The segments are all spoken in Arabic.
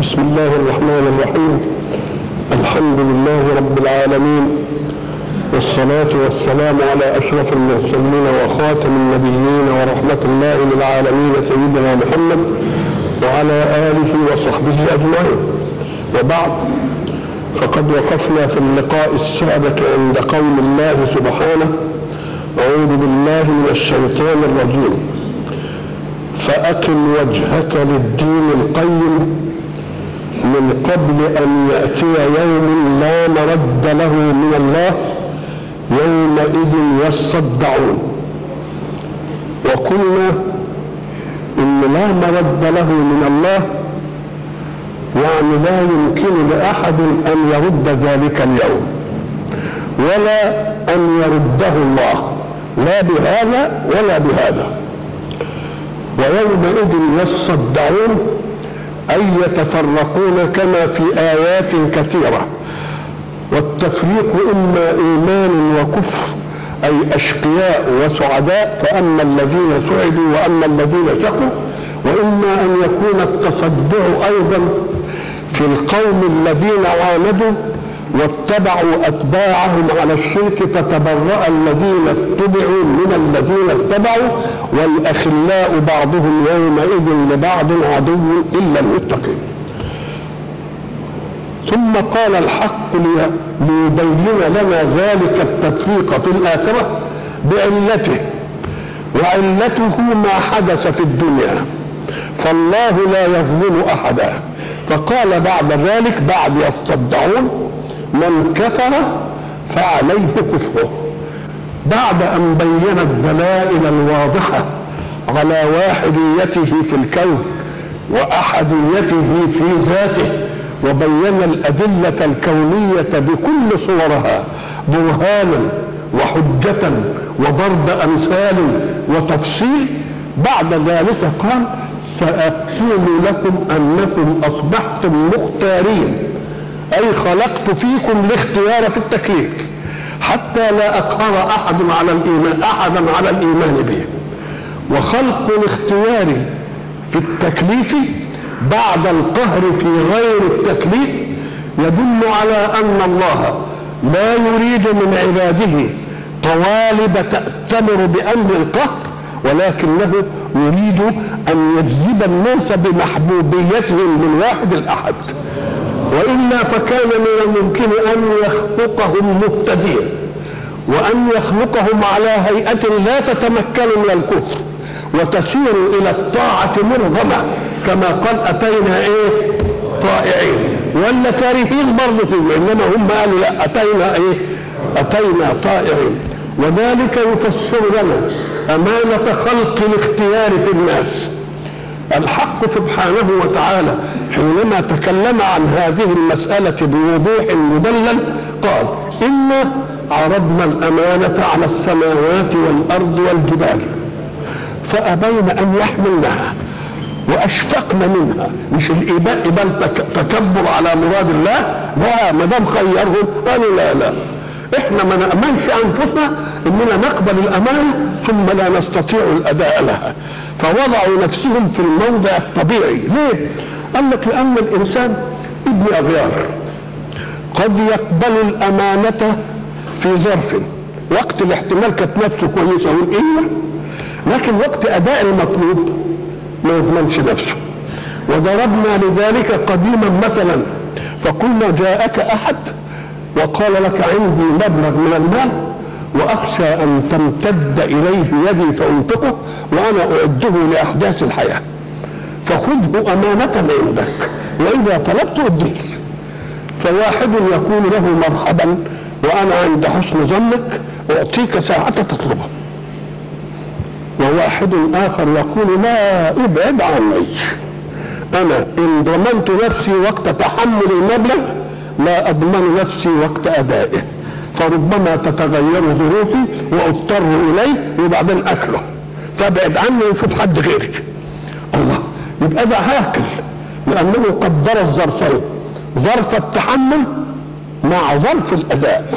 بسم الله الرحمن الرحيم. الحمد لله رب العالمين، والصلاة والسلام على أشرف المرسلين وخاتم النبيين ورحمة الله للعالمين سيدنا محمد وعلى آله وصحبه أجمعين. وبعد، فقد وقفنا في اللقاء السابق عند قول الله سبحانه: أعوذ بالله من الشيطان الرجيم، فأقم وجهك للدين القيم من قبل أن يأتي يوم لا مرد له من الله يومئذ يصدعون. وقلنا إن لا مرد له من الله يعني لا يمكن لأحد أن يرد ذلك اليوم ولا أن يرده الله، لا بهذا ولا بهذا. ويومئذ يصدعون أي يتفرقون كما في آيات كثيرة. والتفريق إما إيمان وكفر أي أشقياء وسعداء، فأما الذين سعدوا وأما الذين شقوا، وإما أن يكون التصدع أيضا في القوم الذين عاندوا واتبعوا أتباعهم على الشرك فتبرأ الذين اتبعوا من الذين اتبعوا، والأخلاء بعضهم يومئذ لبعض عدو إلا المتقين. ثم قال الحق ليبين لنا ذلك التفريق في الآخرة بعلته، وعلته ما حدث في الدنيا، فالله لا يظلم أحدا. فقال بعد ذلك بعد يصدعون: من كفر فعليه كفره، بعد أن بين الدلائل الواضحة على واحديته في الكون وأحديته في ذاته، وبين الأدلة الكونية بكل صورها برهانا وحجة وضرب أمثال وتفصيل. بعد ذلك قال: سأقول لكم أنكم أصبحتم مختارين، أي خلقت فيكم الاختيار في التكليف حتى لا أقهر أحدا على الإيمان به. وخلق الاختيار في التكليف بعد القهر في غير التكليف يدل على أن الله لا يريد من عباده قوالب تأتمر بأمر القهر، ولكنه يريد أن يجذب الناس بمحبوبيتهم للواحد الأحد، وإلا فكان من الممكن أن يخلقهم مهتدين وأن يخلقهم على هيئة لا تتمكن من الكفر وتسير إلى الطاعة مرغمة، كما قال: أتينا طائعين، ولا كارهين برضه فيه، إنما هم قالوا لا، أتينا طائعين. وذلك يفسر لنا أمانة خلق الاختيار في الناس. الحق سبحانه وتعالى حينما تكلم عن هذه المسألة بوضوح مدلل قال: إنا عرضنا الأمانة على السماوات والأرض والجبال فأبين أن يحملنها وأشفقن منها. مش الإباء تكبر على مراد الله، لا، ما دام خيرهم قالوا لا، احنا ما نأمنش أنفسنا إننا نقبل الأمانة ثم لا نستطيع الأداء لها، فوضعوا نفسهم في الموضع الطبيعي. ليه؟ قال لك: لأن الإنسان ابن أغيار، قد يقبل الأمانة في ظرف، وقت الاحتمال كانت نفسه كويسة والإيمان، لكن وقت أداء المطلوب ما يضمنش نفسه. وضربنا لذلك قديما مثلا، فقلنا: جاءك أحد وقال لك عندي مبلغ من المال وأخشى أن تمتد إليه يدي فأنفقه وأنا أعده لأحداث الحياة، فخذه أمانة عندك وإذا طلبت أديك. فواحد يقول له: مرحبا، وأنا عند حسن ظنك أعطيك ساعة تطلبها. وواحد آخر يقول: لا، ابعد عني، أنا إن ضمنت نفسي وقت تحمل المبلغ لا أضمن نفسي وقت أدائه، فربما تتغير ظروفي وأضطر إليه وبعدين أكله، فابعد عني وشوف حد غيرك. الله، يبقى ده هاكل، لأنه قدر الظرفين، ظرف التحمل مع ظرف الأداء.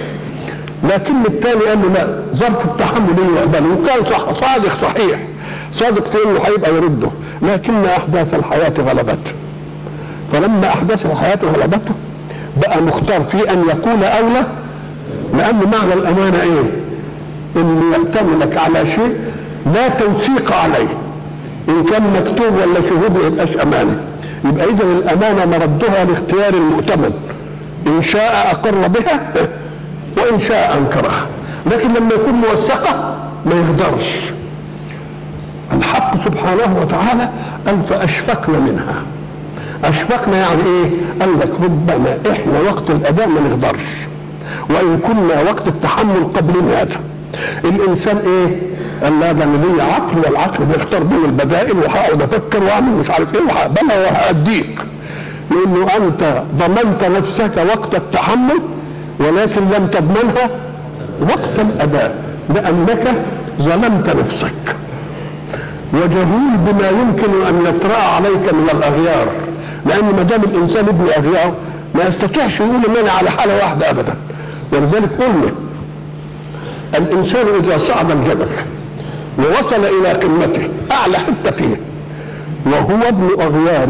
لكن الثاني قال له: لا، ظرف التحمل يقبل، وكان صادق صحيح، صادق في انه هيبقى يرده، لكن احداث الحياه غلبته، فلما احدث الحياه غلبته بقى مختار في ان يقول او لا، لان معنى الامانه ايه؟ انه يأتمنك على شيء لا توثيق عليه، ان كان مكتوب ولا شهود ما يبقاش امانه. يبقى اذا الامانه مردها لاختيار المؤتمن، ان شاء اقر بها وان شاء انكرها، لكن لما يكون موثقه ما يقدرش. الحق سبحانه وتعالى قال فاشفقنا منها. اشفقنا يعني ايه؟ قال لك ربما احنا وقت الاداء ما نقدرش، وان كنا وقت التحمل قبل هذا. الانسان ايه؟ قال لا ده انا ليا عقل، والعقل بيختار بين البدائل، وهقعد افكر واعمل مش عارف ايه وهقبلها وهاديك، لانه انت ضمنت نفسك وقت التحمل ولكن لم تضمنها وقت الاداء، لانك ظلمت نفسك وجهول بما يمكن ان يطرا عليك من الاغيار. لان ما دام الانسان ابن اغيار ما يستطيعش يقول ان انا على حاله واحده ابدا. ولذلك قلنا الانسان اذا صعد الجبل ووصل الى قمته اعلى حته فيه وهو ابن اغيار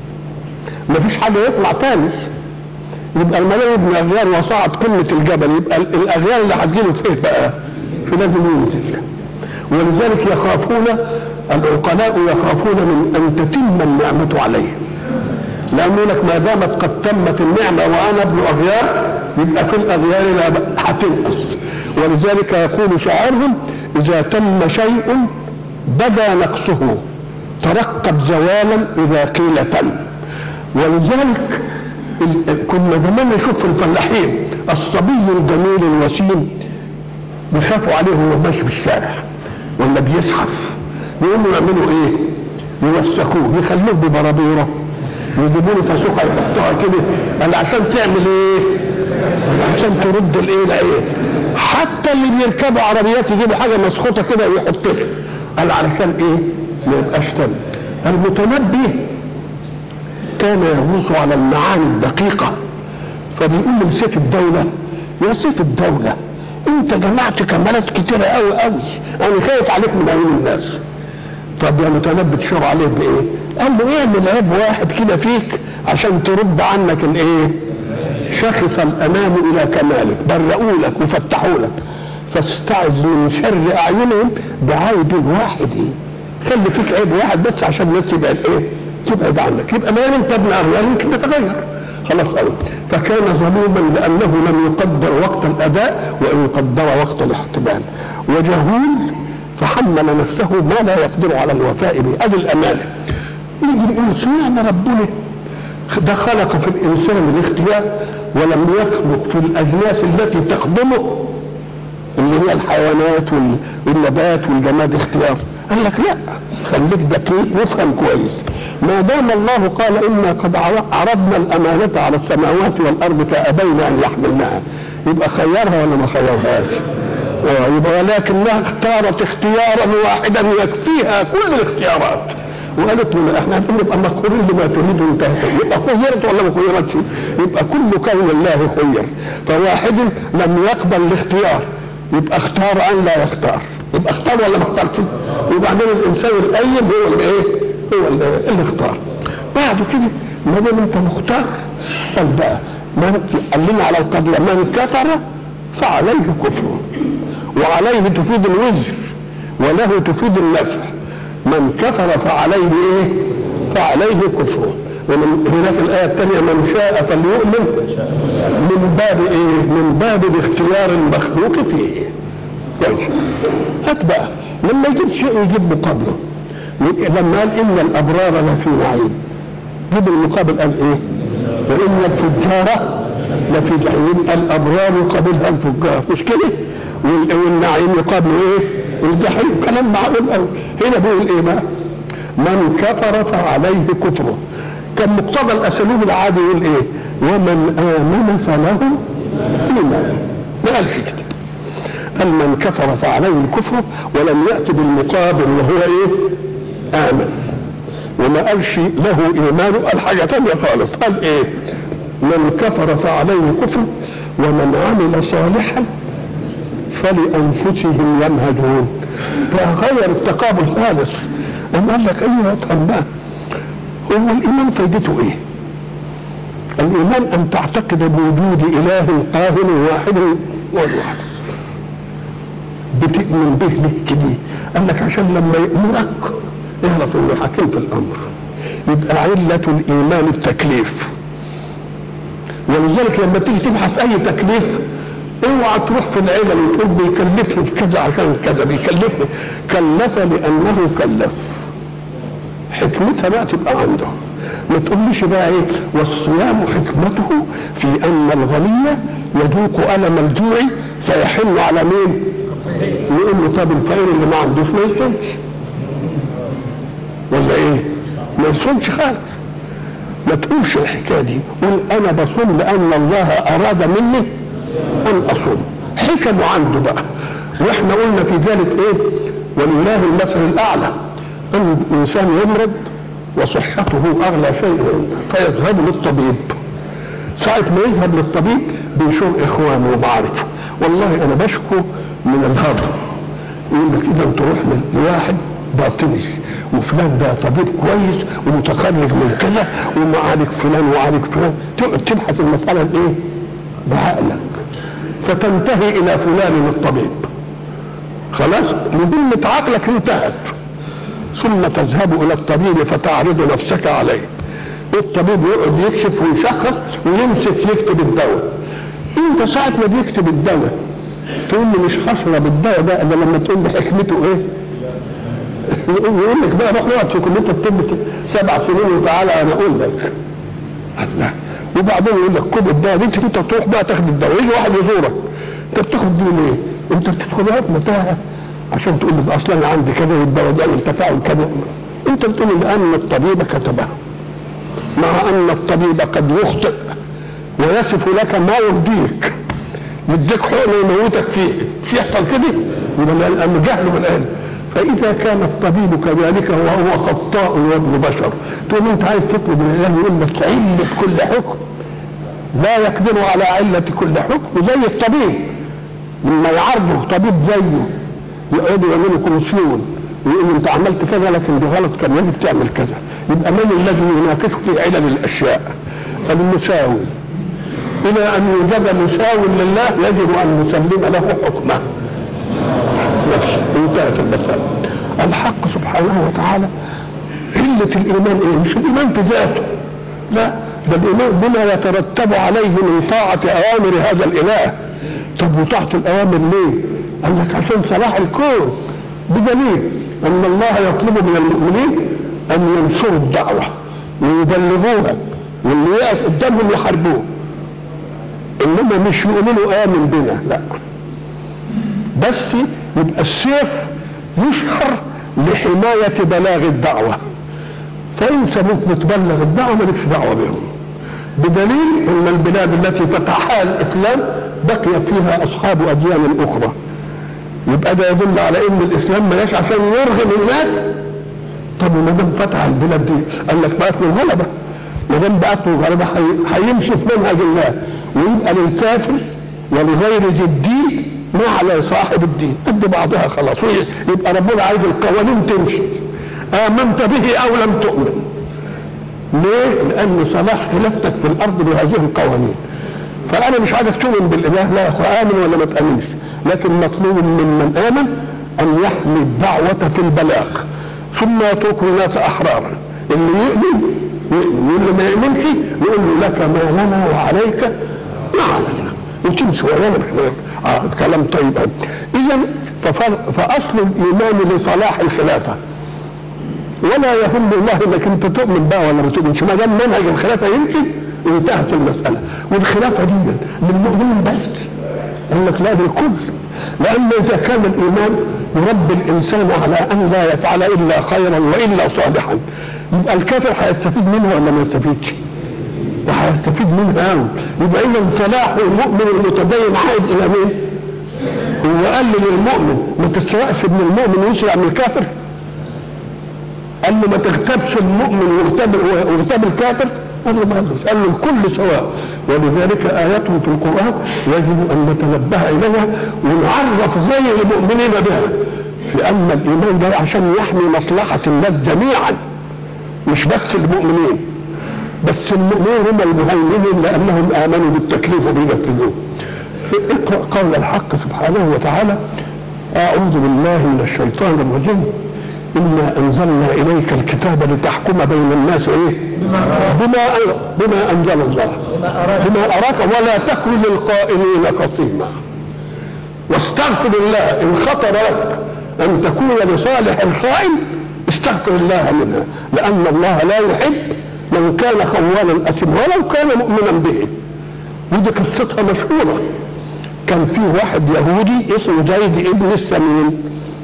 ما فيش حاجه يطلع تاني، يبقى الملاك ابن اغيار وصعد قمه الجبل، يبقى الاغيار اللي هتجيله فيه بقى في لازم ينزل. ولذلك يخافون العقلاء يخافون من ان تتم النعمه عليهم، لانه لك ما دامت قد تمت النعمه وانا ابن اغيار يبقى في الاغيار هتنقص. ولذلك يقول شاعرهم اذا تم شيء بدا نقصه ترقب زوالا اذا قيل تم. ولذلك كنا زمان نشوف في الفلاحين الصبي الجميل الوسيم بيخافوا عليه وهو ماشي في الشارع ولا بيزحف، يقوموا يعملوا ايه؟ يوسخوه، يخلوه ببرابيره، يجيبوا له فسوقه يحطوها كده، قال عشان تعمل ايه؟ عشان ترد الايه لايه؟ حتى اللي بيركبوا عربيات يجيبوا حاجه مسخوطه كده ويحط لها، قال علشان ايه؟ ما يبقاش تم. المتنبي كان يغوص على المعاني الدقيقه، فبيقول لسيف الدوله يا سيف الدوله انت جمعت كمالات كتيره قوي قوي، انا خايف عليك من عيون الناس. طب يا متنبي تشور عليه بايه؟ قال له اعمل عيب واحد كده فيك عشان ترد عنك الايه؟ شخص الامام الى كمالك، برئوا لك وفتحوا لك، فاستعذ من شر اعينهم بعيب واحد. خلي فيك عيب واحد بس عشان الناس تبعد ايه؟ تبعد عنك. يبقى ما انت ابن اغيار يمكن تتغير خلاص قوي. فكان ظلوما لانه لم يقدر وقت الاداء وان قدر وقت الاحتمال، وجهول فحمل نفسه ما لا يقدر على الوفاء به. ادي الامانه. نيجي نقول سمعنا ربنا ده خلق في الانسان الاختيار ولم يخلق في الاجناس التي تخدمه اللي هي الحيوانات والنبات والجماد اختيار. قال لك لا، خليك ذكي وافهم كويس. ما دام الله قال انا قد عرضنا الامانه على السماوات والارض فابين ان يحملنها، يبقى خيرها ولا ما خيرهاش؟ يبقى ولكنها اختارت اختيارا واحدا يكفيها كل الاختيارات، وقالت له احنا هنبقى مخيرين لما تريد انت، يبقى خيرت ولا ما خيرتش؟ يبقى كل كون الله خير، فواحد لم يقبل الاختيار يبقى اختار ان لا يختار، يبقى اختار ولا ما اختارش؟ وبعدين الانسان القيم هو اللي ايه؟ هو اللي اختار. بعد كده ما دام انت مختار قال بقى قال لنا على القضيه من كفر فعليه كفره، وعليه تفيد الوزر وله تفيد النفع. من كفر فعليه ايه؟ فعليه كفره. ومن هناك الايه الثانيه من شاء فليؤمن من باب ايه؟ من باب الاختيار المخلوق فيه. كويس. هات بقى لما يجيب شيء يجيب مقابله. لما قال ان الابرار لفي نعيم جيب المقابل قال ايه؟ وان الفجار لفي جحيم. الابرار يقابلها الفجار مش كده؟ والنعيم يقابل ايه؟ الجحيم. كلام معقول قوي. هنا بيقول ايه بقى؟ من كفر فعليه كفره. كان مقتضى الاساليب العادي يقول ايه؟ ومن امن فله ايمان. ما قالش كده. قال من كفر فعليه كفره ولم يأتي بالمقابل وهو ايه؟ آمن. وما قالش له ايمان، قال حاجه ثانيه خالص. قال ايه؟ من كفر فعليه كفر ومن عمل صالحا فلانفسهم يمهدون. فغير التقابل خالص. اما قال لك ايوه افهم بقى، هو الايمان فايدته ايه؟ الإيمان أن تعتقد بوجود إله قاهر واحد والواحد، بتؤمن به ليه كده؟ قال لك عشان لما يأمرك اعرف انه حكيم في الامر، يبقى علة الايمان التكليف. ولذلك لما تيجي تبحث اي تكليف اوعى تروح في العلل وتقول بيكلفني في كذا عشان كذا، بيكلفني كلف لانه كلف، حكمتها بقى تبقى عنده. ما تقوليش بقى ايه والصيام حكمته في ان الغني يذوق الم الجوع فيحن على مين؟ يقول له طب الفقير اللي ما عندوش ما يصومش ولا ايه؟ ما يصومش خالص. ما تقولش الحكايه دي، قول انا بصوم لان الله اراد مني ان اصوم، حكمه عنده بقى. واحنا قلنا في ذلك ايه؟ ولله المثل الاعلى، ان الانسان يمرض وصحته اغلى شيء فيذهب للطبيب. ساعة ما يذهب للطبيب بيشوف اخوانه ومعارفه، والله انا بشكو من الهضم، يقول لك اذا تروح لواحد باطني وفلان ده طبيب كويس ومتخرج من كذا ومعالج فلان وعالج فلان، تقعد تبحث المسألة بايه؟ بعقلك، فتنتهي الى فلان الطبيب، خلاص مهمة عقلك انتهت. ثم تذهب الى الطبيب فتعرض نفسك عليه، الطبيب يقعد يكشف ويشخص ويمسك يكتب الدواء. انت ساعة ما بيكتب الدواء تقول لي مش هشرب الدواء ده الا لما تقول لي حكمته ايه؟ يقول لك بقى روح اقعد في كلية الطب 7 سنين وتعالى انا اقول لك. الله. وبعدين يقول لك خد الدواء دي، انت تروح بقى تاخد الدواء، يجي واحد يزورك انت بتاخد دي ليه؟ انت بتدخلها في متاهه عشان تقول لي اصلا انا عندي كذا والدواء ده والتفاعل كذا. انت بتقول لان الطبيب كتبه، مع ان الطبيب قد يخطئ ويصف لك ما يرضيك، يديك حقن ويموتك فيه، في يحصل كده؟ يبقى الامر جهل بالعلم. فاذا كان الطبيب كذلك وهو خطاء وابن بشر، تقول انت عايز تطلب من الله يقول لك علة كل حكم، لا يقدر على علة كل حكم زي الطبيب. لما يعرضه طبيب زيه يقعدوا يعملوا كوميسيون ويقول انت عملت كذا لكن دي غلط، كان يجب تعمل كذا. يبقى من الذي يناقشه في علل الاشياء؟ المساوي. الى ان يوجد مساوي لله يجب ان نسلم له حكمه. انتهت المسألة. الحق سبحانه وتعالى علة الإيمان إيه؟ مش الإيمان في ذاته، لا، ده الإيمان بما يترتب عليه من طاعة أوامر هذا الإله. طب وطاعة الأوامر ليه؟ قال لك عشان صلاح الكون، بدليل أن الله يطلب من المؤمنين أن ينشروا الدعوة ويبلغوها، واللي يقف قدامهم يحاربوه، إنما مش يؤمنوا آمن بنا، لا، بس يبقى السيف يشهر لحماية بلاغ الدعوة، فإن سبوك بتبلغ الدعوة مالكش دعوة بهم. بدليل أن البلاد التي فتحها الإسلام بقي فيها أصحاب أديان أخرى، يبقى ده يدل على أن الإسلام ما جاش عشان يرغم الناس. طب وما دام فتح البلاد دي قال لك بقت له غلبة، ما دام بقت له غلبة هيمشي في منهج الله، ويبقى للكافر ولغير ذي الدين ما على صاحب الدين قد بعضها خلاص. يبقى ربنا عايز القوانين تمشي، آمنت به أو لم تؤمن. ليه؟ لأن صلاح خلافتك في الأرض بهذه القوانين. فأنا مش عايز تؤمن بالإله، لا يا أخوة آمن ولا ما تأمنش، لكن مطلوب من آمن أن يحمي الدعوة في البلاغ، ثم يترك الناس أحرارا. اللي يؤمن واللي ما يؤمنش يقول له لك ما لنا وعليك ما علينا، وتمشي ورانا كلام طيب. إذا فأصل الإيمان لصلاح الخلافة، ولا يهم الله انك انت تؤمن بقى ولا ما تؤمنش، ما دام منهج الخلافه يمشي انتهت المساله. والخلافه دي للمؤمنين بس، قال لك لا للكل، لان اذا كان الايمان يربي الانسان على ان لا يفعل الا خيرا والا صالحا، يبقى الكافر هيستفيد منها ولا ما يستفيدش؟ وهيستفيد منها قوي. يبقى اذا صلاح المؤمن المتدين عائد الى مين؟ هو قال للمؤمن ما تسرقش ابن المؤمن ويسرق من الكافر؟ قال له ما تغتابش المؤمن واغتاب الكافر؟ قال له ما قالوش، قال له الكل سواء. ولذلك آياته في القرآن يجب أن نتنبه إليها ونعرف غير المؤمنين بها، في أن الإيمان ده عشان يحمي مصلحة الناس جميعا مش بس المؤمنين. بس المؤمنين هم المهيمنين لانهم امنوا بالتكليف وبينفذوه. اقرا قول الحق سبحانه وتعالى: اعوذ بالله من الشيطان الرجيم، انا انزلنا اليك الكتاب لتحكم بين الناس ايه؟ بما انزل الله، بما اراك، ولا تكن للخائنين خصيما. واستغفر الله ان خطر لك ان تكون لصالح الخائن، استغفر الله منها، لان الله لا يحب من كان خوانا اثما ولو كان مؤمنا به. ودي قصتها مشهوره. كان في واحد يهودي اسمه زيد ابن السمين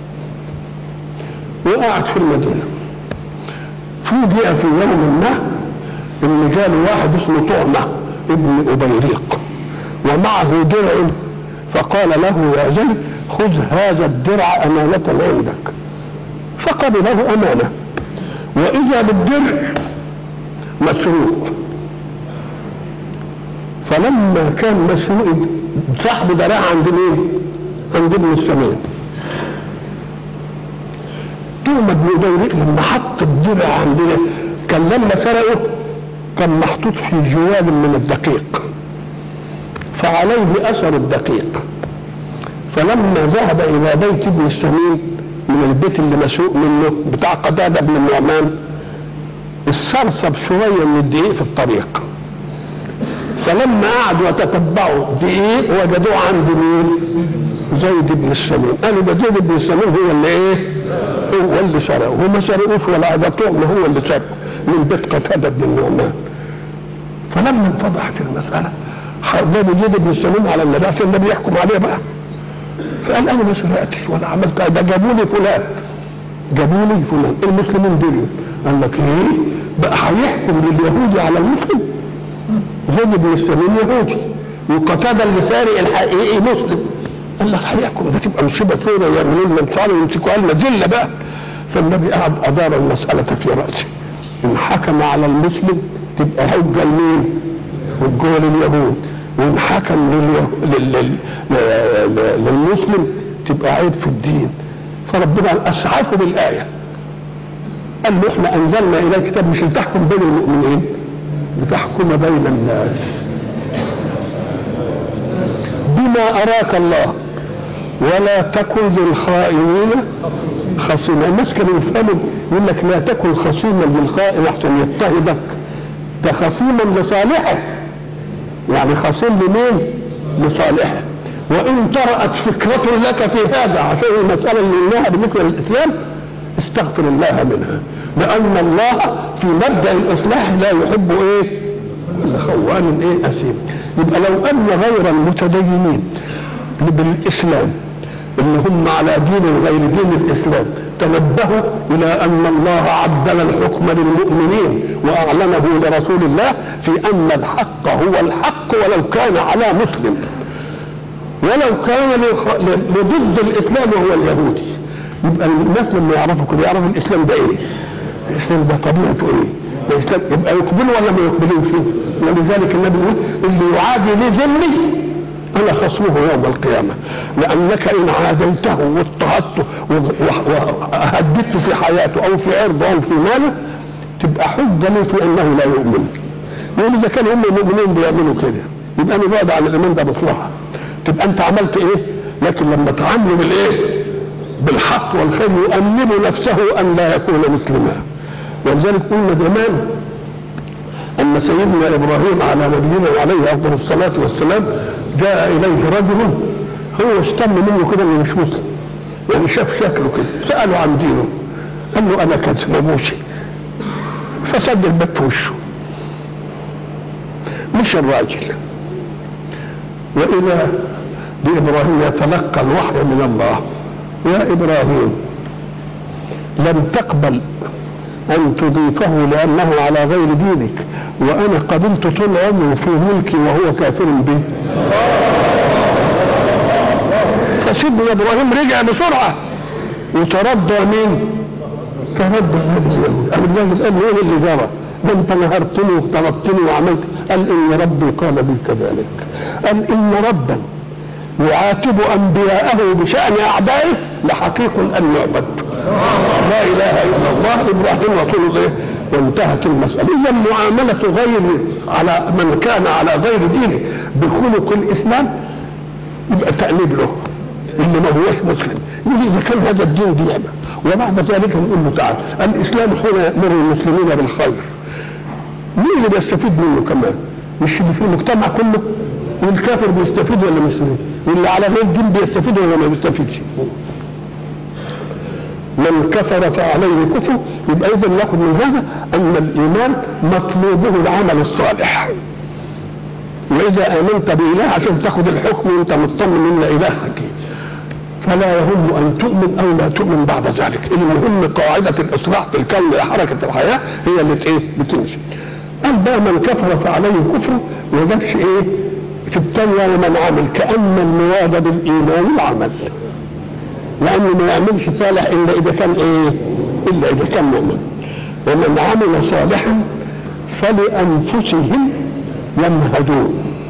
وقعد في المدينه. فوجئ في يوم ما ان جاله واحد اسمه طعمه ابن ابيريق ومعه درع، فقال له: يا زيد خذ هذا الدرع امانه عندك. فقبله امانه، واذا بالدرع مسروق. فلما كان مسروق صاحبه درع عند مين؟ عند ابن السمين. طعمه بن ابيريق لما حط الدرع عندنا كان لما سرقه كان محطوط في جوال من الدقيق فعليه اثر الدقيق. فلما ذهب الى بيت ابن السمين من البيت اللي مسروق منه بتاع قتادة بن النعمان، استرسب شويه من الدقيق في الطريق. فلما قعدوا يتتبعوا دقيق وجدوه عند مين؟ زيد بن السمين. قالوا ده زيد بن السمين هو اللي ايه؟ هو اللي سرقه. هو ما سرقوش ولا ده طعمه هو اللي سرقه من بيت قتادة بن النعمان. فلما انفضحت المساله جابوا زيد بن السمين على النبي عشان النبي يحكم عليه بقى. فقال: انا ما سرقتش ولا عملت، ده جابوا لي فلان، جابوا لي فلان. المسلمين دول قال لك ايه بقى هيحكم لليهودي على المسلم؟ زيد بن السمين يهودي وقتادة اللي سارق الحقيقي مسلم. قال لك هيحكم، ده تبقى مصيبه سوداء، يعملوا لنا انصار ويمسكوا قال مذله بقى. فالنبي قعد ادار المساله في راسه، ان حكم على المسلم تبقى حجه لمين؟ حجه لليهود، وان حكم للمسلم تبقى عيب في الدين. فربنا اسعفه بالايه، قال له: احنا انزلنا اليك كتاب مش لتحكم بين المؤمنين، لتحكم بين الناس بما اراك الله ولا تكن للخائنين خصيما. الناس كانوا يفهموا يقول لك لا تكن خصيما للخائن احسن يضطهدك، ده خصيما لصالحه، يعني خصيم لمين؟ لصالحه. وان طرأت فكرة لك في هذا عشان المسألة اللي قلناها بالنسبة للإسلام استغفر الله منها، لأن الله في مبدأ الإصلاح لا يحب ايه؟ كل خوان ايه؟ أثيم. يبقى لو أن غير المتدينين بالإسلام اللي هم على دين غير دين الإسلام تنبهوا إلى أن الله عدل الحكم للمؤمنين وأعلنه لرسول الله في أن الحق هو الحق ولو كان على مسلم، ولو كان لضد الإسلام وهو اليهودي. يبقى الناس لما يعرفوا كده يعرفوا الإسلام ده إيه؟ الإسلام ده طبيعته إيه؟ الإسلام يبقى يقبلوا ولا ما يقبلوش؟ ولذلك النبي يقول: اللي يعادي لي ذمي أنا خصمه يوم القيامة، لأنك إن عاديته واضطهدته وهددته في حياته أو في عرضه أو في ماله تبقى حجة له في أنه لا يؤمن. يقول إذا كان هم المؤمنين بيعملوا كده يبقى أنا بعد عن الإيمان ده مصلحة، تبقى أنت عملت إيه؟ لكن لما تعاملوا بالإيه؟ بالحق والخير يؤمن نفسه أن لا يكون مسلما. ولذلك قلنا زمان أن سيدنا إبراهيم على نبينا وعليه أفضل الصلاة والسلام جاء إليه رجل هو اشتم منه كده انه مش مسلم، يعني شاف شكله كده، سأله عن دينه، قال له: أنا كذب موسى، فسد الباب في وشه. مش الراجل، وإذا بإبراهيم يتلقى الوحي من الله: يا إبراهيم لم تقبل أن تضيفه لأنه على غير دينك، وأنا قبلت طول عمره في ملكي وهو كافر بي. فسيدنا إبراهيم رجع بسرعة وتردى مين؟ تردى الرجل. الراجل قال له: إيه اللي جرى؟ ده أنت نهرتني وطردتني وعملت. قال: إن ربي قال بي كذلك. قال: إن ربا يعاتب أنبياءه بشأن أعدائه لحقيق أن يعبد. لا إله إلا الله. إبراهيم رسول الله وانتهت المسألة. إذا معاملة غير على من كان على غير دينه بخلق الإسلام يبقى تأنيب له، اللي ما هوش مسلم يقول إذا كان هذا الدين ديانة. وبعد ذلك نقول له تعالى الإسلام حين يأمر المسلمين بالخير، مين اللي بيستفيد منه كمان؟ مش اللي في المجتمع كله؟ والكافر بيستفيد ولا مسلم؟ واللي على غير الدين بيستفيد ولا ما بيستفيدش؟ من كفر فعليه كفر. يبقى اذا ناخذ من هذا ان الايمان مطلوبه العمل الصالح. واذا امنت باله عشان تاخذ الحكم وانت مطمئن ان الهك، فلا يهم ان تؤمن او لا تؤمن بعد ذلك. المهم قاعده الاصلاح في الكون لحركه الحياه هي اللي بتمشي. قال بقى من كفر فعليه كفر، ما جابش ايه في الثانيه ومن عمل، كان المراد بالايمان العمل، لانه ما يعملش صالح الا اذا كان ايه؟ الا اذا كان مؤمن. ومن عمل صالحا فلانفسهم يمهدون.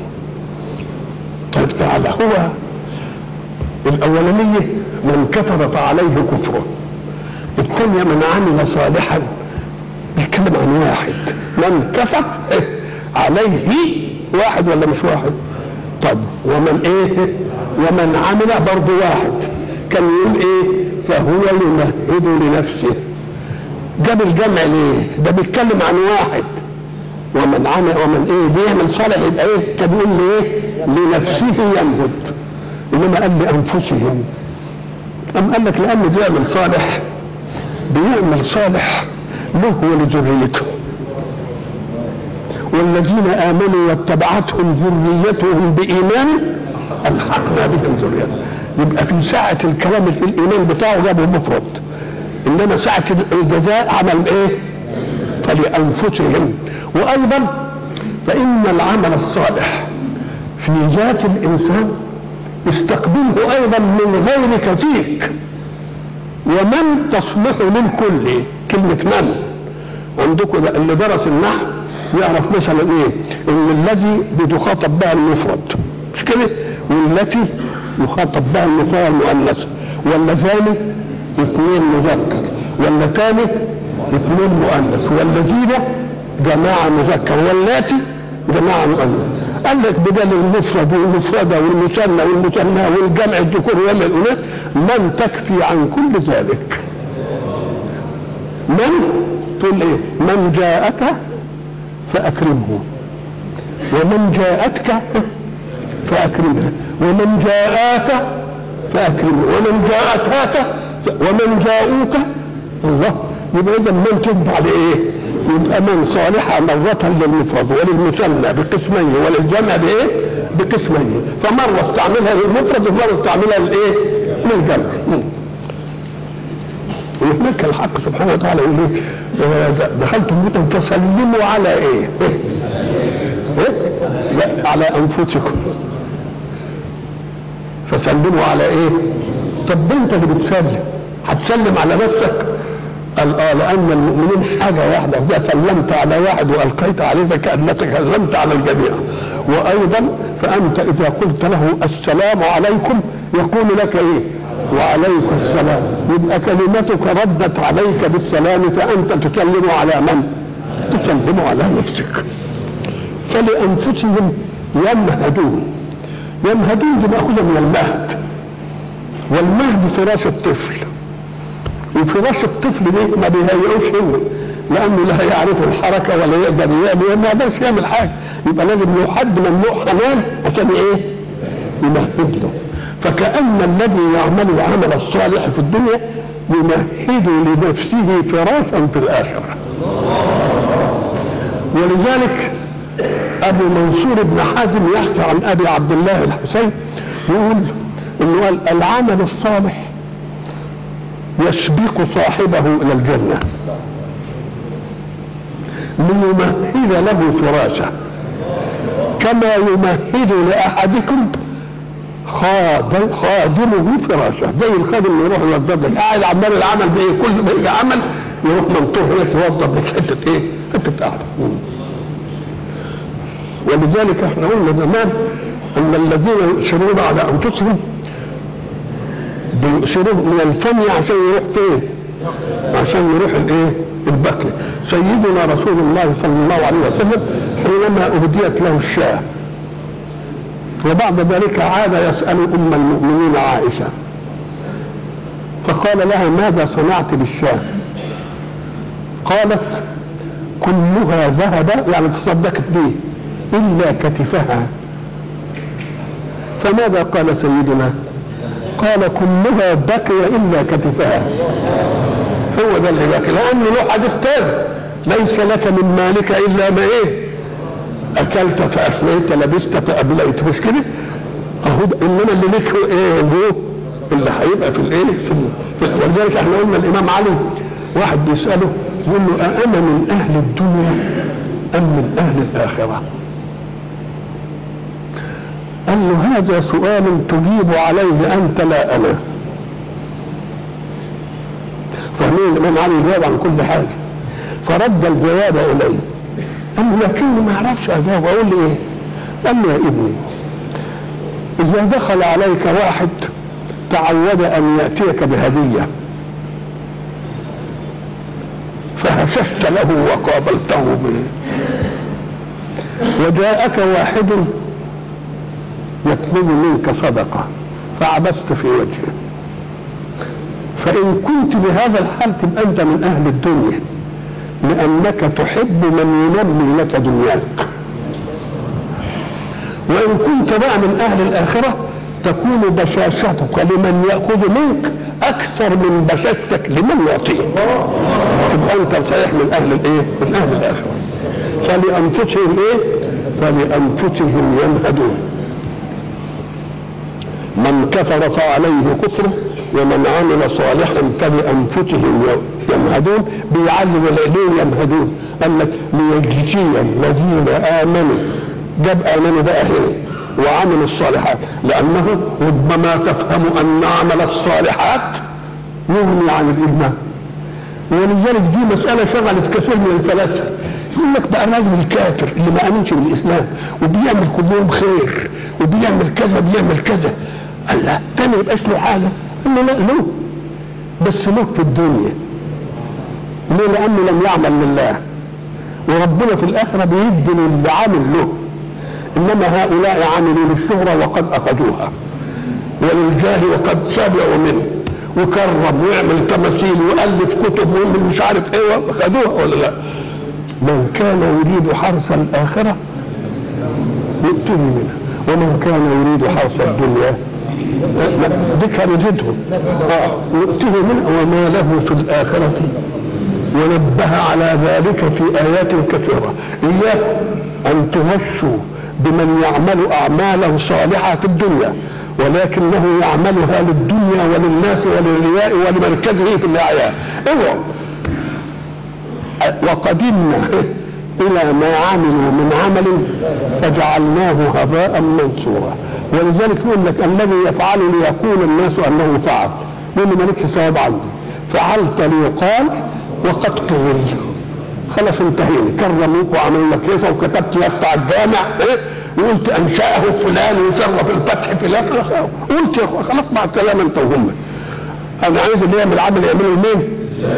طيب تعالى، هو الاولانيه من كفر فعليه كفره، الثانيه من عمل صالحا بيتكلم عن واحد. من كفر عليه واحد ولا مش واحد؟ طب ومن ايه؟ ومن عمل برضه واحد. كان يقول ايه؟ فهو يمهد لنفسه. جاب الجمع ليه؟ ده بيتكلم عن واحد. ومن عمل ومن ايه؟ بيعمل صالح يبقى ايه؟ كان يقول ايه؟ لنفسه يمهد. انما قال لانفسهم. أم قال لك لانه بيعمل صالح، بيعمل صالح له ولذريته. والذين امنوا واتبعتهم ذريتهم بايمان الحقنا بهم ذريتهم. يبقى في ساعة الكلام في الإيمان بتاعه جابه مفرد، إنما ساعة الجزاء عمل إيه؟ فلأنفسهم. وأيضا فإن العمل الصالح في ذات الإنسان استقبله أيضا من غيرك فيك. ومن تصلح للكل، كلمة من عندكم اللي درس النحو يعرف مثلا إيه؟ إن الذي بتخاطب بها المفرد، مش كده؟ والتي يخاطب بها المفرد المؤنث، ولا ثاني اثنين مذكر، ولا ثالث اثنين مؤنث، والذين جماعة مذكر، واللاتي جماعة مؤنث. قال لك بدل المفرد والمفردة والمثنى والمثنى والجمع الذكور والجمع الأناث من تكفي عن كل ذلك. من تقول ايه؟ من جاءك فأكرمه، ومن جاءتك فأكرمها، ومن جاءك فأكرمه، ومن جاءتك ومن جاءوك. الله، يبقى إذا من تنفع لإيه؟ يبقى من صالحة مرة للمفرد وللمثنى بقسمين وللجمع بإيه؟ بقسمين. فمرة استعملها للمفرد ومرة استعملها للإيه؟ للجمع. وهناك الحق سبحانه وتعالى يقول إيه؟ دخلتم بيوتا فسلموا على إيه؟ لا، على أنفسكم. فسلموا على ايه؟ طب انت اللي بتسلم هتسلم على نفسك؟ قال لان المؤمنين حاجه واحده، اذا سلمت على واحد والقيت عليه فكانك سلمت على الجميع. وايضا فانت اذا قلت له السلام عليكم يقول لك ايه؟ وعليك السلام. يبقى كلمتك ردت عليك بالسلام، فانت تسلم على من؟ تسلم على نفسك. فلانفسهم يمهدون. يمهدون دي مأخوذة من المهد، والمهد فراش الطفل. وفراش الطفل دي ما بيهيئوش هو، لأنه لا يعرف الحركة ولا يقدر يعمل، ما يقدرش يعمل حاجة. يبقى لازم له حد ممنوع حنان عشان ايه؟ يمهد له. فكأن الذي يعمل العمل الصالح في الدنيا يمهد لنفسه فراشا في الآخرة. ولذلك أبو منصور بن حازم يحكي عن أبي عبد الله الحسين يقول إنه قال العمل الصالح يسبق صاحبه إلى الجنة ليمهد له فراشة، كما يمهد لأحدكم خادمه فراشة. زي الخادم اللي يروح يوظف لك قاعد عمال العمل بإيه؟ كل ما يجي عمل يروح منطوح لك يوظف لك حتة إيه؟ حتة قاعدة. ولذلك احنا قلنا زمان ان الذين يؤثرون على انفسهم بيؤثرون من الفني عشان يروح فين؟ عشان يروح الايه؟ البكر. سيدنا رسول الله صلى الله عليه وسلم حينما أهديت له الشاة وبعد ذلك عاد يسأل أم المؤمنين عائشة فقال لها ماذا صنعت بالشاة؟ قالت كلها ذهب، يعني تصدقت به إلا كتفها. فماذا قال سيدنا؟ قال كلها بقي إلا كتفها. هو ده اللي بقي، لأنه له حديث تاني ليس لك من مالك إلا ما إيه أكلت فأفنيت لبست فأبليت، مش كده؟ أهو إنما اللي لك إيه هو اللي هيبقى في الإيه ولذلك احنا قلنا الإمام علي واحد بيسأله يقول له أأنا من أهل الدنيا أم من أهل الآخرة؟ قال له هذا سؤال تجيب عليه أنت لا أنا. فاهمين الإمام علي يجاوب عن كل حاجة، فرد الجواب إليه. قال له لكني ما أعرفش أجاوب، أقول له إيه؟ قال له يا ابني إذا دخل عليك واحد تعود أن يأتيك بهدية فهششت له وقابلته به، وجاءك واحد يطلب منك صدقة فعبست في وجهه، فإن كنت بهذا الحال تبقى أنت من أهل الدنيا لأنك تحب من ينمي لك دنياك، وإن كنت بقى من أهل الآخرة تكون بشاشتك لمن يأخذ منك أكثر من بشاشتك لمن يعطيك، تبقى أنت صحيح من أهل الإيه؟ من أهل الآخرة. فلأنفسهم إيه؟ فلأنفسهم يمهدون. من كفر فعليه كفره ومن عمل صالحا فلأنفسهم يمهدون. بيعلم العلوم يمهدون، قال لك ليجزي الذين آمنوا، جاب آمنوا بقى هنا وعملوا الصالحات، لأنه ربما تفهم أن عمل الصالحات يغني عن الإيمان، ولذلك دي مسألة شغلت كثير من الفلاسفة. يقول لك بقى لازم الكافر اللي ما آمنش بالإسلام وبيعمل كل يوم خير وبيعمل كذا بيعمل كذا، قال لا ده ما يبقاش له حاجة. قال له لا له، بس له في الدنيا. ليه؟ لأنه لم يعمل لله، وربنا في الآخرة بيدي اللي عامل له. إنما هؤلاء عملوا للشهرة وقد أخذوها، وللجاه وقد سبعوا منه، وكرم ويعمل تماثيل وألف كتب ويعمل مش عارف إيه، أخذوها ولا لا؟ من كان يريد حرث الآخرة يؤتيه منها، ومن كان يريد حرث الدنيا دي كان يجدهم يؤتيه منها وما له في الآخرة. ونبه على ذلك في آيات كثيرة. إياه أن تغشوا بمن يعمل أعمالا صالحة في الدنيا ولكنه يعملها للدنيا وللناس وللرياء ولمركزه في الأعيان. اوعوا. وقدمنا إلى ما عملوا من عمل فجعلناه هباء منثورا. ولذلك يقول لك الذي يفعل ليقول الناس أنه فعل، يقول له مالكش ثواب عندي، فعلت ليقال وقد قيل. خلاص انتهينا، كرموك وعملوا لك كيف وكتبت يقطع الجامع وقلت انشاه فلان وشرف الفتح فلان، قلت يا خلاص مع كلام انت وهم. انا عايز اللي يعمل عمل يعمله لمين؟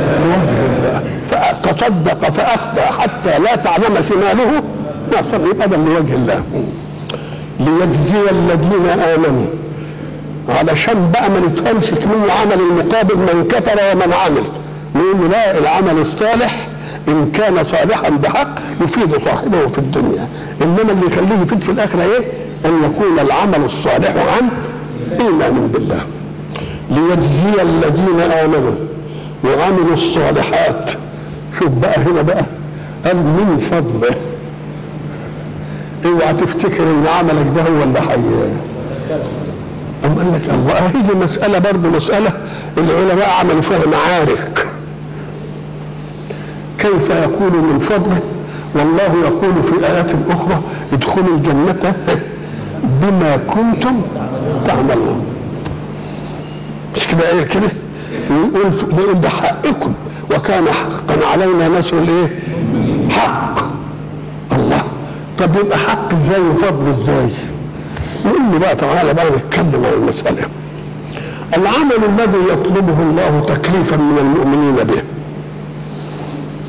فتصدق فاخفى حتى لا تعلم شماله ما صار، يبقى لوجه الله ليجزي الذين امنوا، علشان بقى ما نفهمش منه عمل المقابل من كفر ومن عمل. لأن لا، العمل الصالح إن كان صالحا بحق يفيد صاحبه في الدنيا، إنما اللي يخليه يفيد في الآخرة إيه؟ أن يكون العمل الصالح عن إيمان بالله. ليجزي الذين آمنوا وعملوا الصالحات. شوف بقى هنا بقى قال من فضله. اوعى تفتكر ان عملك ده هو اللي أم قال لك الله. هذه مسألة برضه مسألة العلماء عملوا فيها معارك. كيف يكون من فضله؟ والله يقول في آيات أخرى ادخلوا الجنة بما كنتم تعملون. مش كده ايه كده؟ يقول ده حقكم وكان حقا علينا نصر الايه؟ حق. الله. طب يبقى حق ازاي وفضل ازاي؟ نقول له بقى تعالى بقى نتكلم عن المسألة. العمل الذي يطلبه الله تكليفا من المؤمنين به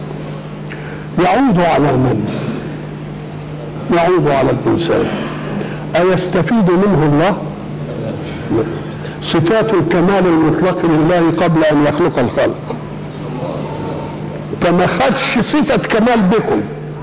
يعود على من؟ يعود على الإنسان. أيستفيد منه الله؟ صفات الكمال المطلق لله قبل أن يخلق الخلق، فما خدش صفة كمال بكم،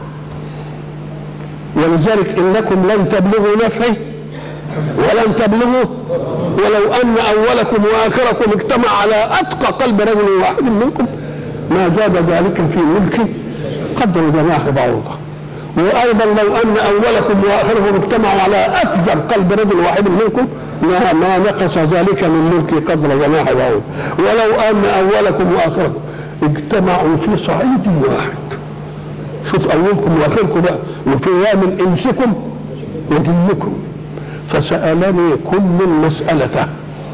ولذلك إنكم لن تبلغوا نفعي ولن تبلغوا ولو أن أولكم وآخركم اجتمع على أتقى قلب رجل واحد منكم ما زاد ذلك في ملك قدر جناح بعوضة. وأيضا لو أن أولكم وآخركم اجتمعوا على أفجر قلب رجل واحد منكم ما نقص ذلك من ملك قدر جناح بعوضة. ولو أن أولكم وآخركم اجتمعوا في صعيد واحد، شوف أولكم وآخركم بقى، وفي من إنسكم وجنكم، فسألني كل مسألته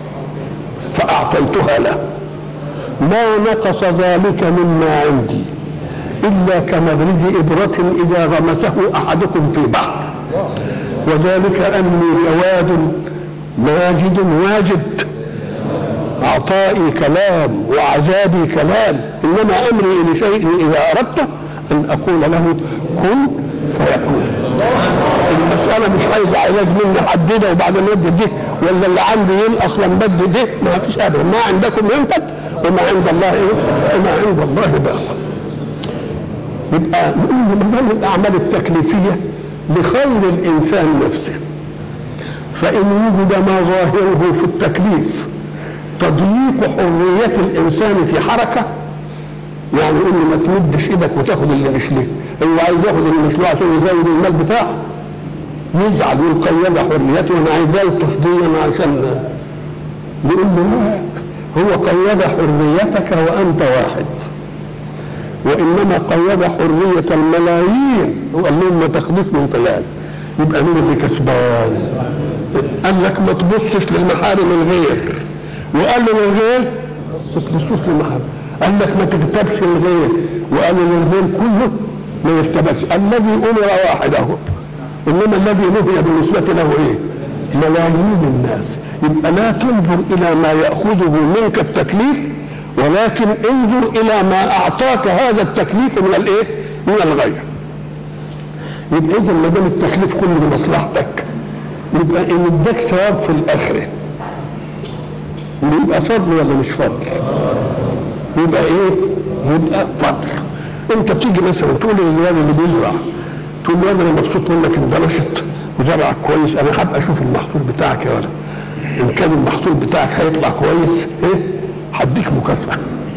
فأعطيتها له، ما نقص ذلك مما عندي إلا كمبرد إبرة إذا غمسه أحدكم في بحر، وذلك أني جواد ماجد واجد، عطائي كلام وعذابي كلام، إنما أمري لشيء إذا أردته أن أقول له كن فيكون. المسألة مش عايز علاج مني حدده وبعدين يد دي ولا اللي عندي ينقص لما بدي دي، ما فيش أبدا. ما عندكم ينفد وما عند الله إيه؟ وما عند الله باق. يبقى نقول من الأعمال التكليفية لخير الإنسان نفسه، فإن وجد ما ظاهره في التكليف تضييق حرية الإنسان في حركة، يعني يقول له ما تمدش ايدك وتاخد اللي مش ليك، هو عايز ياخد اللي مش له عشان يزود المال بتاعه، يزعل ويقول قيد حريته وانا عايزاه تصديا عشان يقول له لا، هو قيد حريتك وانت واحد، وانما قيد حريه الملايين وقال لهم ما تاخدوش من فلان. يبقى مين اللي كسبان؟ قال لك ما تبصش للمحارم الغير، وقال له للغير ما تبصوش للمحارم، قال لك ما تكتبش الغير، وقال للغير كله ما يكتبكش. الذي امر واحد اهو، انما الذي نهي بالنسبه له ايه؟ ملايين الناس. يبقى لا تنظر الى ما ياخذه منك التكليف، ولكن انظر الى ما اعطاك هذا التكليف من الايه؟ من الغير. يبقى اذا ما دام التكليف كله لمصلحتك يبقى ان اداك ثواب في الاخره يبقى فضل ولا مش فضل؟ يبقى ايه؟ يبقى فضل. انت بتيجي مثلا تقول للواد اللي بيزرع، تقول له انا مبسوط منك انت نشط وزرعك كويس، انا هبقى اشوف المحصول بتاعك يا ولد، ان كان المحصول بتاعك هيطلع كويس ايه؟ هديك مكافأة.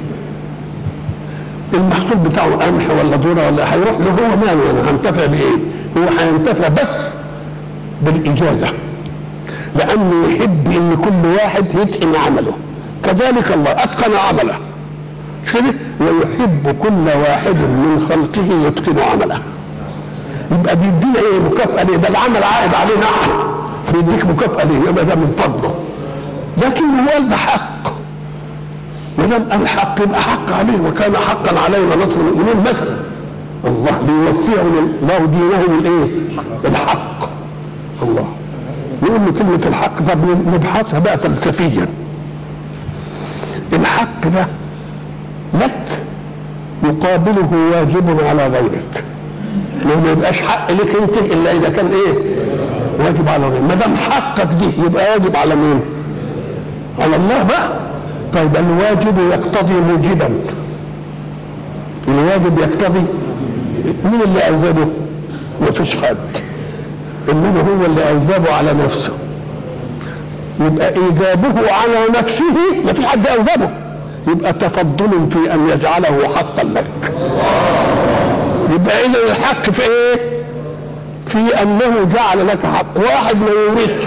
المحصول بتاعه قمح ولا ذره ولا هيروح له هو ماله، انا هنتفع بايه؟ هو هينتفع بس بالاجازه، لانه يحب ان كل واحد يتقن عمله، كذلك الله اتقن عمله كده، ويحب كل واحد من خلقه يتقن عمله. يبقى بيدينا ايه؟ مكافأة ليه؟ ده العمل عائد علينا احنا، بيديك مكافأة ليه؟ يبقى ده من فضله. لكن هو قال ده حق، ما دام الحق يبقى حق عليه، وكان حقا علينا نصر المؤمنين مثلا، الله ليوفيهم الله دينهم الايه؟ الحق. الله يقول له كلمة الحق، طب نبحثها بقى فلسفيا. الحق ده لك يقابله واجب على غيرك، ما يبقاش حق لك انت الا اذا كان ايه؟ واجب على غيرك. ما دام حقك دي يبقى واجب على مين؟ على الله بقى. طيب الواجب يقتضي موجبا، الواجب يقتضي، مين اللي اوجبه؟ ما فيش حد، انما هو اللي اوجبه على نفسه. يبقى ايجابه على نفسه ما فيش حد اوجبه، يبقى تفضل في ان يجعله حقا لك. يبقى اذا الحق في ايه؟ في انه جعل لك حق. واحد ما يريد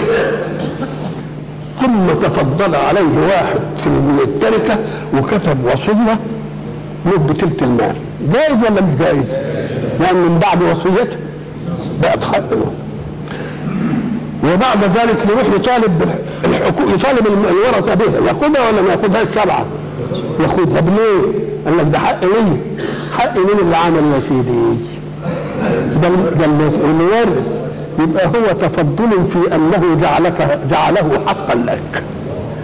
ثم تفضل عليه واحد في التركه وكتب وصيه له بتلت المال، جائز ولا مش جائز؟ لان من بعد وصيته بقت حقه، وبعد ذلك يروح يطالب بالحقوق، يطالب الورثه بها، ياخذها ولا ما ياخذهاش شرعا؟ ياخذها. ليه؟ قال لك ده حق ليه؟ حق مين اللي عمل يا سيدي؟ ده الوارث. يبقى هو تفضل في انه جعله حقا لك.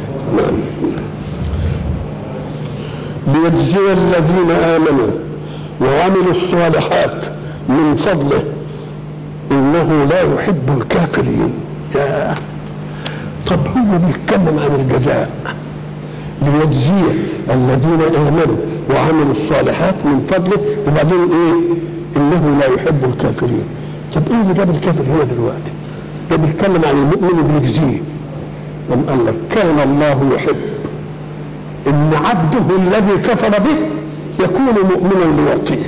ليجزي الذين امنوا وعملوا الصالحات من فضله إنه لا يحب الكافرين. يا طب هو بيتكلم عن الجزاء ليجزي الذين آمنوا وعملوا الصالحات من فضله، وبعدين إيه؟ إنه لا يحب الكافرين. طب إيه اللي جاب الكافر هنا دلوقتي؟ ده بيتكلم عن المؤمن وبيجزيه. قال لك كان الله يحب إن عبده الذي كفر به يكون مؤمنا ليعطيه،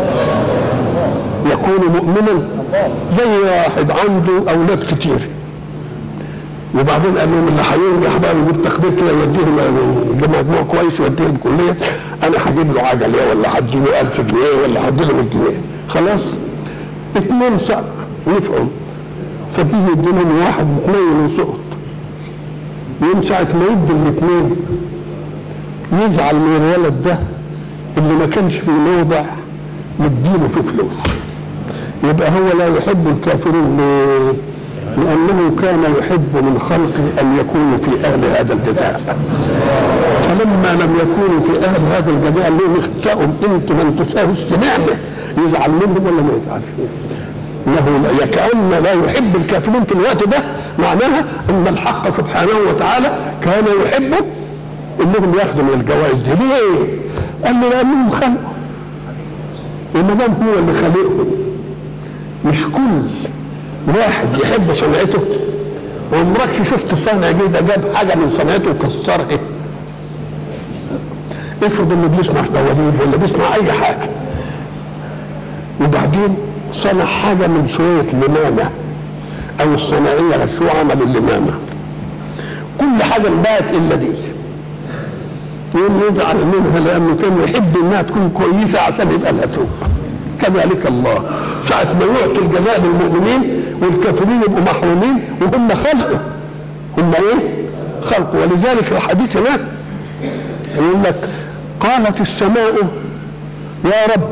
يكون مؤمنا. زي واحد عنده أولاد كتير وبعدين قال لهم اللي هينجح بقى ويجيب تقدير كده يوديهم مجموع كويس ويوديهم الكليه، انا هجيب له عجله ولا هديله 1000 جنيه ولا هديله 100 جنيه. خلاص اثنين نفعوا، فتيجي يديلهم واحد اثنين وسقط. يوم ساعة ما يدي الاثنين يزعل من الولد ده اللي ما كانش في موضع يديله في فلوس. يبقى هو لا يحب الكافرين لأنه كان يحب من خلقه أن يكونوا في أهل هذا الجزاء، فلما لم يكونوا في أهل هذا الجزاء قال لهم اختاروا أنتم من تساووا نعمة، يزعل منهم ولا ما يزعلش؟ انه كأن لا يحب الكافرين في الوقت ده، معناها ان الحق سبحانه وتعالى كان يحبه انهم ياخذوا من الجوائز دي. ليه؟ قال له لانهم خلقوا، وما دام هو اللي خلقهم مش كل واحد يحب صنعته. وعمرك شفت صانع جديد جاب حاجه من صنعته وكسرها؟ افرض انه بيصنع دواليب ولا بيصنع اي حاجه وبعدين صنع حاجه من شويه لمامه او الصناعيه شو عملوا اللمامه، كل حاجه انبات الا دي، يقوم يزعل منها لانه كان يحب انها تكون كويسه عشان يبقى لها ثوب. كذلك الله ساعه ما يعطي الجزاء للمؤمنين والكافرين يبقوا محرومين وهم خلقوا، هم ايه؟ خلقوا. ولذلك الحديث هناك يقول لك قالت السماء يا رب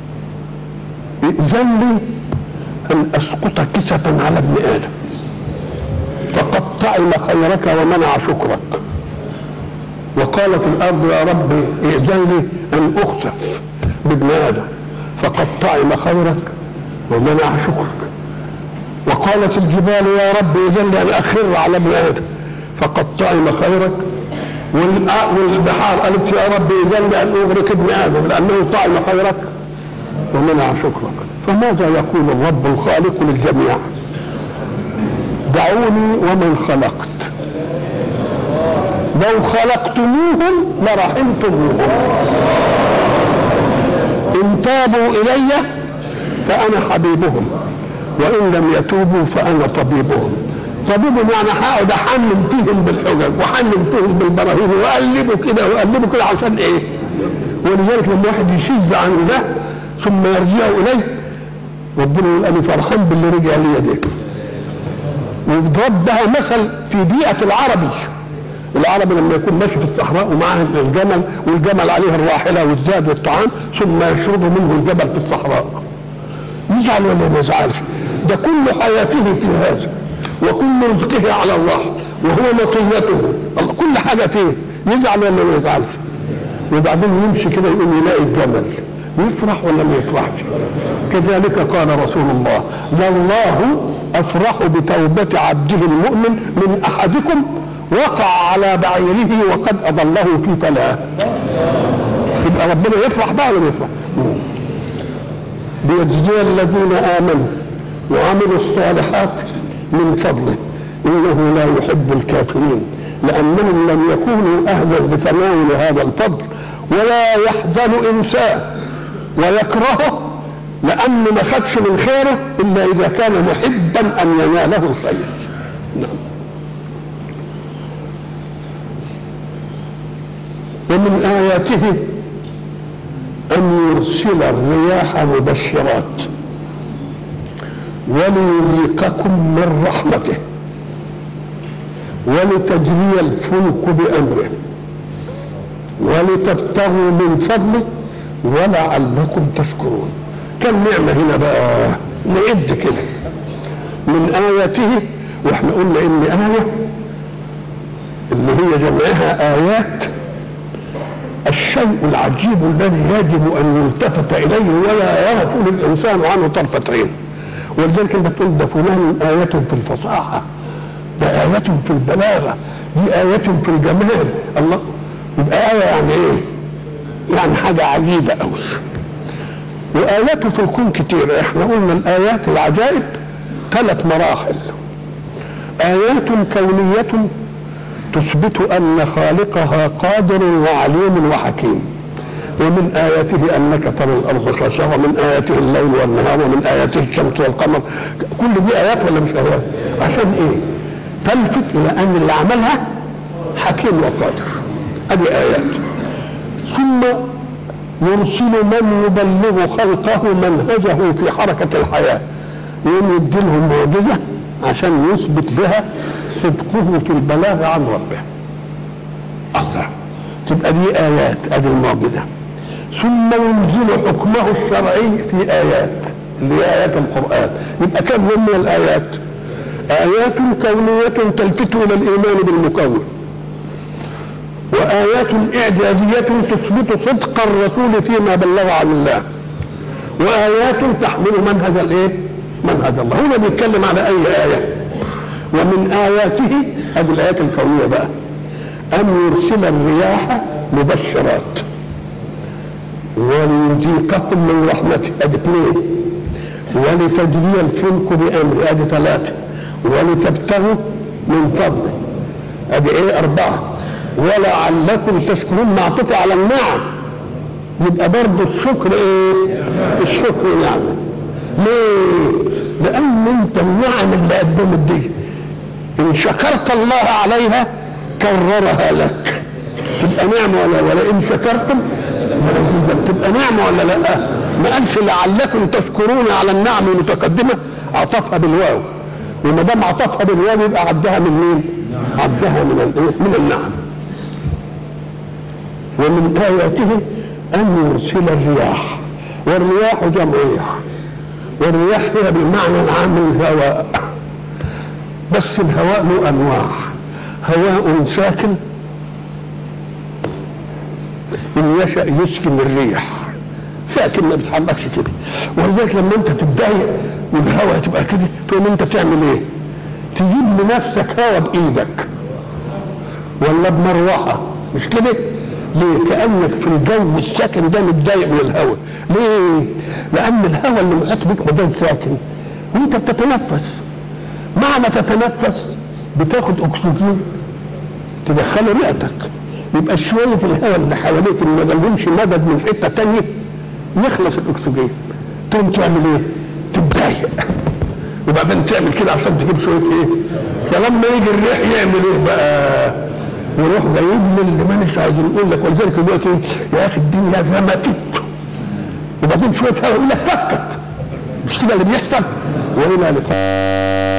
ائذن لي ان اسقط كسفا على ابن ادم فقد طعم خيرك ومنع شكرك. وقالت الارض يا رب ائذن لي ان اخسف بابن ادم فقد طعم خيرك ومنع شكرك. وقالت الجبال يا رب ائذن لي ان اخر على ابن ادم فقد طعم خيرك. والبحار قالت يا رب ائذن لي ان اغرق ابن ادم لانه طعم خيرك ومنع شكرك. فماذا يقول الرب الخالق للجميع؟ دعوني ومن خلقت، لو خلقتموهم لرحمتموهم، إن تابوا إلي فأنا حبيبهم وإن لم يتوبوا فأنا طبيبهم. طبيبهم يعني هقعد أحنن فيهم بالحجج وأحنن فيهم بالبراهين وأقلبه كده وأقلبه كده عشان إيه؟ ولذلك لما واحد يشذ عن الله ثم يرجع إليه ربنا يقول أنا فرحان باللي رجع لي ده. وضرب بها مثل في بيئة العربي لما يكون ماشي في الصحراء ومعاه الجمل والجمل عليه الراحلة والزاد والطعام ثم يشرب منه الجبل في الصحراء، يزعل ولا ما يزعلش؟ ده كل حياته في هذا وكل رزقه على الله وهو مطيته كل حاجة فيه، يزعل ولا ما يزعلش؟ وبعدين يمشي كده يقوم يلاقي الجمل يفرح ولا ما يفرحش؟ كذلك قال رسول الله لله أفرح بتوبة عبده المؤمن من أحدكم وقع على بعيره وقد أضله في فلاه. يبقى ربنا يفرح بقى ولا يفرح؟ ليجزي الذين آمنوا وعملوا الصالحات من فضله إنه لا يحب الكافرين لأنهم لم يكونوا أهلا بتناول هذا الفضل، ولا يحزن إنسان ويكرهه لأنه ما خدش من خيره إلا إذا كان محبا أن يناله الخير. نعم. ومن آياته أن يرسل الرياح مبشرات وليذيقكم من رحمته ولتجري الفلك بأمره ولتبتغوا من فضله ولعلكم تشكرون. كم نعمة هنا بقى نعد كده من آياته. واحنا قلنا ان آية اللي هي جمعها آيات الشيء العجيب الذي يجب ان يلتفت اليه ولا يغفل الانسان عنه طرفة عين. ولذلك انت تقول ده فلان آية في الفصاحة، ده آية في البلاغة، دي آية في الجمال. الله، يبقى آية يعني ايه؟ يعني حاجة عجيبة قوي. وآياته في الكون كتير. احنا قلنا الآيات العجائب 3 مراحل. آيات كونية تثبت أن خالقها قادر وعليم وحكيم، ومن آياته أنك ترى الأرض خاشعة، ومن آياته الليل والنهار، ومن آياته الشمس والقمر. كل دي آيات ولا مش آيات؟ عشان إيه؟ تلفت إلى أن اللي عملها حكيم وقادر. هذه آيات. ثم يرسل من يبلغ خلقه منهجه في حركة الحياة، يوم يديلهم معجزة عشان يثبت بها صدقه في البلاغ عن ربه. الله، تبقى دي آيات، ادي المعجزة. ثم ينزل حكمه الشرعي في آيات، اللي هي آيات القرآن. يبقى كم من الآيات؟ آيات كونية تلفت إلى الإيمان بالمكون، وآيات إعجازية تثبت صدق الرسول فيما بلغ عن الله، وآيات تحمل منهج الإيه؟ منهج الله. هنا بيتكلم على أي آية؟ ومن آياته، هذه الآيات الكونية بقى، أن يرسل الرياح مبشرات وليذيقكم من رحمته، ادي 2، ولتجري الفلك بأمره، ادي 3، ولتبتغوا من فضله، ادي ايه 4، ولعلكم تشكرون، معطوف على النعم. يبقى برضه الشكر ايه؟ الشكر نعمة. ليه؟ لأن انت النعم اللي قدمت دي إن شكرت الله عليها كررها لك، تبقى نعمة ولا إن شكرتم تبقى نعمة ولا لا؟ ما قالش لعلكم تشكرون على النعم المتقدمة، عطفها بالواو، وما دام عطفها بالواو يبقى عدها من مين؟ عدها من النعم. ومن آياته أن يرسل الرياح، والرياح جمع ريح، والرياح هي بالمعنى العام الهواء، بس الهواء له أنواع. هواء ساكن إن يشأ يسكن الريح، ساكن ما بيتحركش كده. ولذلك لما أنت تتضايق والهواء تبقى كده، تقوم أنت تعمل إيه؟ تجيب لنفسك هواء بإيدك ولا بمروحة، مش كده؟ ليه؟ كأنك في الجو الساكن ده متضايق من الهواء. ليه؟ لأن الهواء اللي محيط بك مدام ساكن وأنت بتتنفس، مع ما تتنفس بتاخد أكسجين تدخله رئتك، يبقى شوية الهواء اللي حواليك اللي ما جالهمش مدد من حتة تانية يخلص الأكسجين، تقوم تعمل إيه؟ تتضايق، وبعدين تعمل كده عشان تجيب شوية إيه؟ فلما يجي الريح يعمل إيه بقى؟ ويروح جايب لي اللي مانيش عايز يقول لك. ولذلك يقول لك يا اخي الدنيا زمتت، وبعدين شويه هوا يقول لك فكت، مش كده اللي بيحصل؟ والى لقاء.